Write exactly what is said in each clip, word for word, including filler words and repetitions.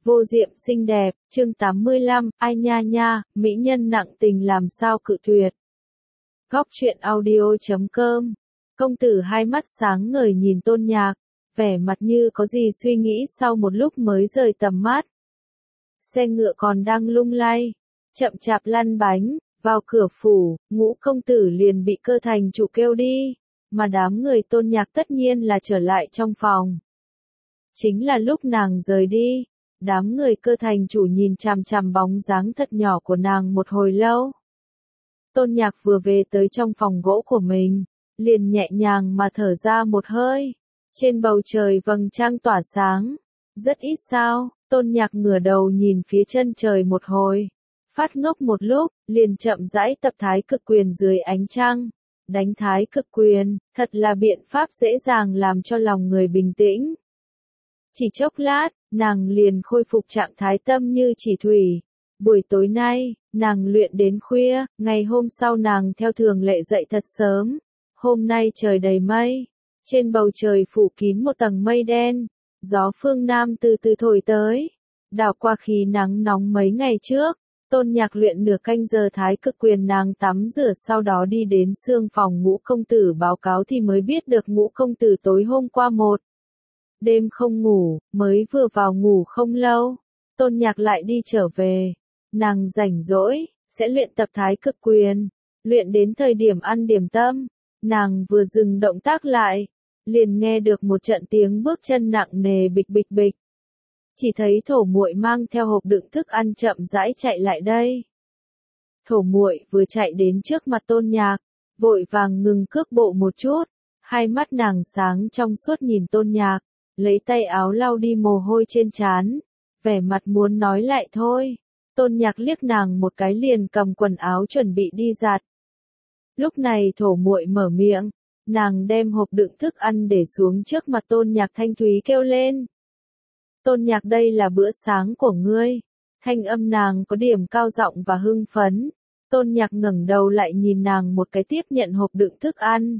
Vô diệm xinh đẹp, chương tám mươi lăm, ai nha nha, mỹ nhân nặng tình làm sao cự tuyệt. Góc truyện audio chấm com. Công tử hai mắt sáng ngời nhìn Tôn Nhạc, vẻ mặt như có gì suy nghĩ sau một lúc mới rời tầm mắt. Xe ngựa còn đang lung lay, chậm chạp lăn bánh, vào cửa phủ, Ngũ công tử liền bị Cơ thành chủ kêu đi, mà đám người Tôn Nhạc tất nhiên là trở lại trong phòng. Chính là lúc nàng rời đi, đám người Cơ thành chủ nhìn chằm chằm bóng dáng thật nhỏ của nàng một hồi lâu. Tôn Nhạc vừa về tới trong phòng gỗ của mình, liền nhẹ nhàng mà thở ra một hơi. Trên bầu trời vầng trăng tỏa sáng, rất ít sao. Tôn Nhạc ngửa đầu nhìn phía chân trời một hồi, phát ngốc một lúc, liền chậm rãi tập thái cực quyền dưới ánh trăng. Đánh thái cực quyền, thật là biện pháp dễ dàng làm cho lòng người bình tĩnh. Chỉ chốc lát, nàng liền khôi phục trạng thái tâm như chỉ thủy. Buổi tối nay, nàng luyện đến khuya, ngày hôm sau nàng theo thường lệ dậy thật sớm. Hôm nay trời đầy mây, trên bầu trời phủ kín một tầng mây đen, gió phương Nam từ từ thổi tới, đảo qua khí nắng nóng mấy ngày trước. Tôn Nhạc luyện nửa canh giờ thái cực quyền, nàng tắm rửa sau đó đi đến xương phòng Ngũ công tử báo cáo thì mới biết được Ngũ công tử tối hôm qua một đêm không ngủ, mới vừa vào ngủ không lâu, Tôn Nhạc lại đi trở về. Nàng rảnh rỗi, sẽ luyện tập thái cực quyền, luyện đến thời điểm ăn điểm tâm, nàng vừa dừng động tác lại, liền nghe được một trận tiếng bước chân nặng nề bịch bịch bịch. Chỉ thấy Thổ muội mang theo hộp đựng thức ăn chậm rãi chạy lại đây. Thổ muội vừa chạy đến trước mặt Tôn Nhạc, vội vàng ngừng cước bộ một chút, hai mắt nàng sáng trong suốt nhìn Tôn Nhạc, lấy tay áo lau đi mồ hôi trên trán, vẻ mặt muốn nói lại thôi. Tôn Nhạc liếc nàng một cái liền cầm quần áo chuẩn bị đi giặt. Lúc này Thổ muội mở miệng, nàng đem hộp đựng thức ăn để xuống trước mặt Tôn Nhạc, thanh thúy kêu lên. Tôn Nhạc, đây là bữa sáng của ngươi. Thanh âm nàng có điểm cao giọng và hưng phấn. Tôn Nhạc ngẩng đầu lại nhìn nàng một cái, tiếp nhận hộp đựng thức ăn.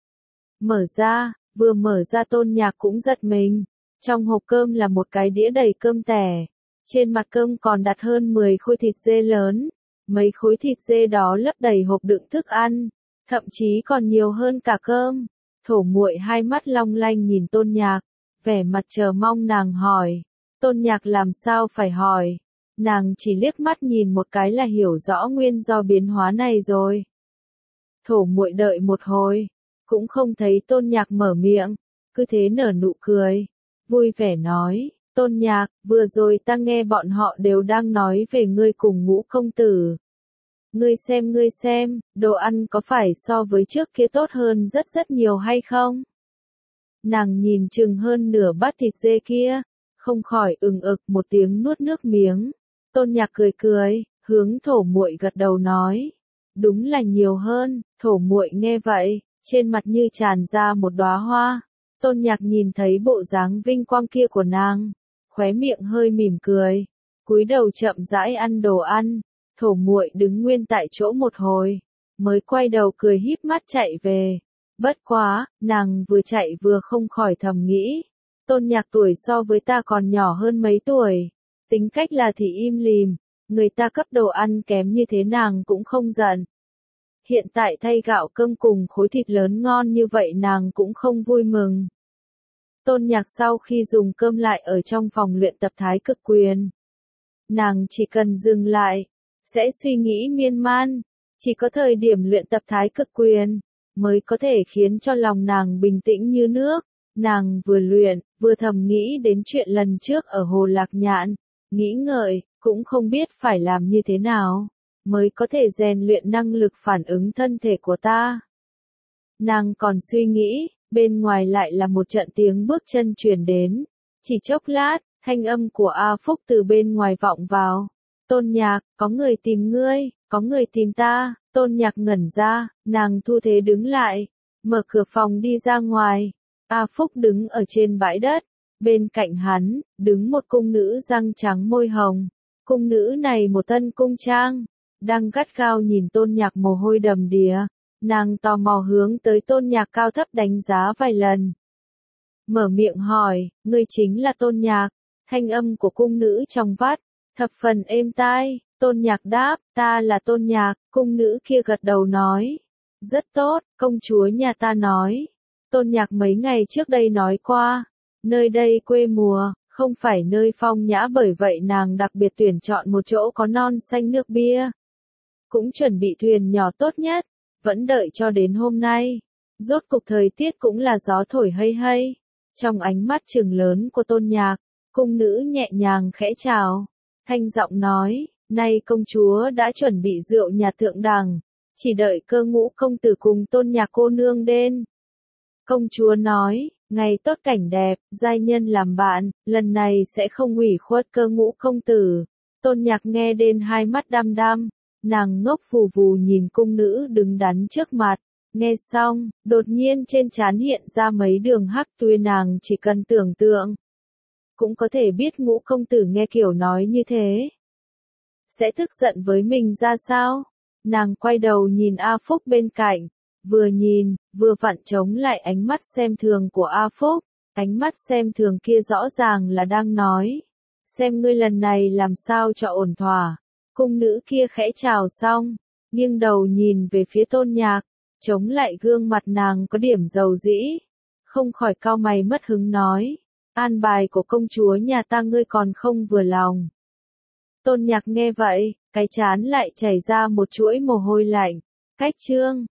Mở ra, vừa mở ra Tôn Nhạc cũng giật mình. Trong hộp cơm là một cái đĩa đầy cơm tẻ. Trên mặt cơm còn đặt hơn mười khối thịt dê lớn. Mấy khối thịt dê đó lấp đầy hộp đựng thức ăn, thậm chí còn nhiều hơn cả cơm. Thổ muội hai mắt long lanh nhìn Tôn Nhạc, vẻ mặt chờ mong nàng hỏi. Tôn Nhạc làm sao phải hỏi, nàng chỉ liếc mắt nhìn một cái là hiểu rõ nguyên do biến hóa này rồi. Thổ muội đợi một hồi, cũng không thấy Tôn Nhạc mở miệng, cứ thế nở nụ cười, vui vẻ nói. Tôn Nhạc, vừa rồi ta nghe bọn họ đều đang nói về ngươi cùng Ngũ công tử. Ngươi xem ngươi xem, đồ ăn có phải so với trước kia tốt hơn rất rất nhiều hay không? Nàng nhìn chừng hơn nửa bát thịt dê kia, không khỏi ừng ực một tiếng nuốt nước miếng. Tôn Nhạc cười cười, hướng Thổ muội gật đầu nói. Đúng là nhiều hơn. Thổ muội nghe vậy, trên mặt như tràn ra một đóa hoa. Tôn Nhạc nhìn thấy bộ dáng vinh quang kia của nàng, khóe miệng hơi mỉm cười, cúi đầu chậm rãi ăn đồ ăn. Thổ muội đứng nguyên tại chỗ một hồi, mới quay đầu cười híp mắt chạy về. Bất quá, nàng vừa chạy vừa không khỏi thầm nghĩ, Tôn Nhạc tuổi so với ta còn nhỏ hơn mấy tuổi, tính cách là thì im lìm, người ta cấp đồ ăn kém như thế nàng cũng không giận. Hiện tại thay gạo cơm cùng khối thịt lớn ngon như vậy nàng cũng không vui mừng. Tôn Nhạc sau khi dùng cơm lại ở trong phòng luyện tập thái cực quyền. Nàng chỉ cần dừng lại, sẽ suy nghĩ miên man, chỉ có thời điểm luyện tập thái cực quyền, mới có thể khiến cho lòng nàng bình tĩnh như nước. Nàng vừa luyện, vừa thầm nghĩ đến chuyện lần trước ở Hồ Lạc Nhạn, nghĩ ngợi, cũng không biết phải làm như thế nào, mới có thể rèn luyện năng lực phản ứng thân thể của ta. Nàng còn suy nghĩ, bên ngoài lại là một trận tiếng bước chân truyền đến. Chỉ chốc lát, thanh âm của A Phúc từ bên ngoài vọng vào. Tôn Nhạc, có người tìm ngươi, có người tìm ta. Tôn Nhạc ngẩn ra, nàng thu thế đứng lại, mở cửa phòng đi ra ngoài. A Phúc đứng ở trên bãi đất, bên cạnh hắn, đứng một cung nữ răng trắng môi hồng. Cung nữ này một thân cung trang, đang gắt gao nhìn Tôn Nhạc mồ hôi đầm đìa. Nàng tò mò hướng tới Tôn Nhạc cao thấp đánh giá vài lần. Mở miệng hỏi, ngươi chính là Tôn Nhạc. Thanh âm của cung nữ trong vắt, thập phần êm tai, Tôn Nhạc đáp, ta là Tôn Nhạc, cung nữ kia gật đầu nói. Rất tốt, công chúa nhà ta nói. Tôn Nhạc mấy ngày trước đây nói qua, nơi đây quê mùa, không phải nơi phong nhã bởi vậy nàng đặc biệt tuyển chọn một chỗ có non xanh nước bia. Cũng chuẩn bị thuyền nhỏ tốt nhất, vẫn đợi cho đến hôm nay. Rốt cục thời tiết cũng là gió thổi hay hay. Trong ánh mắt trừng lớn của Tôn Nhạc, cung nữ nhẹ nhàng khẽ chào, thanh giọng nói, nay công chúa đã chuẩn bị rượu nhà thượng đẳng, chỉ đợi Cơ Ngũ công tử cùng Tôn Nhạc cô nương đến. Công chúa nói, ngày tốt cảnh đẹp, giai nhân làm bạn, lần này sẽ không ủy khuất Cơ Ngũ công tử. Tôn Nhạc nghe đến hai mắt đăm đăm, nàng ngốc phù phù nhìn cung nữ đứng đắn trước mặt. Nghe xong, đột nhiên trên trán hiện ra mấy đường hắc tuy nàng chỉ cần tưởng tượng. Cũng có thể biết Ngũ công tử nghe kiểu nói như thế. Sẽ tức giận với mình ra sao? Nàng quay đầu nhìn A Phúc bên cạnh. Vừa nhìn, vừa vặn chống lại ánh mắt xem thường của A Phúc. Ánh mắt xem thường kia rõ ràng là đang nói. Xem ngươi lần này làm sao cho ổn thỏa. Cung nữ kia khẽ chào xong, nghiêng đầu nhìn về phía Tôn Nhạc. Chống lại gương mặt nàng có điểm dầu dĩ. Không khỏi cau mày mất hứng nói. An bài của công chúa nhà ta ngươi còn không vừa lòng. Tôn Nhạc nghe vậy, cái trán lại chảy ra một chuỗi mồ hôi lạnh. Cách chương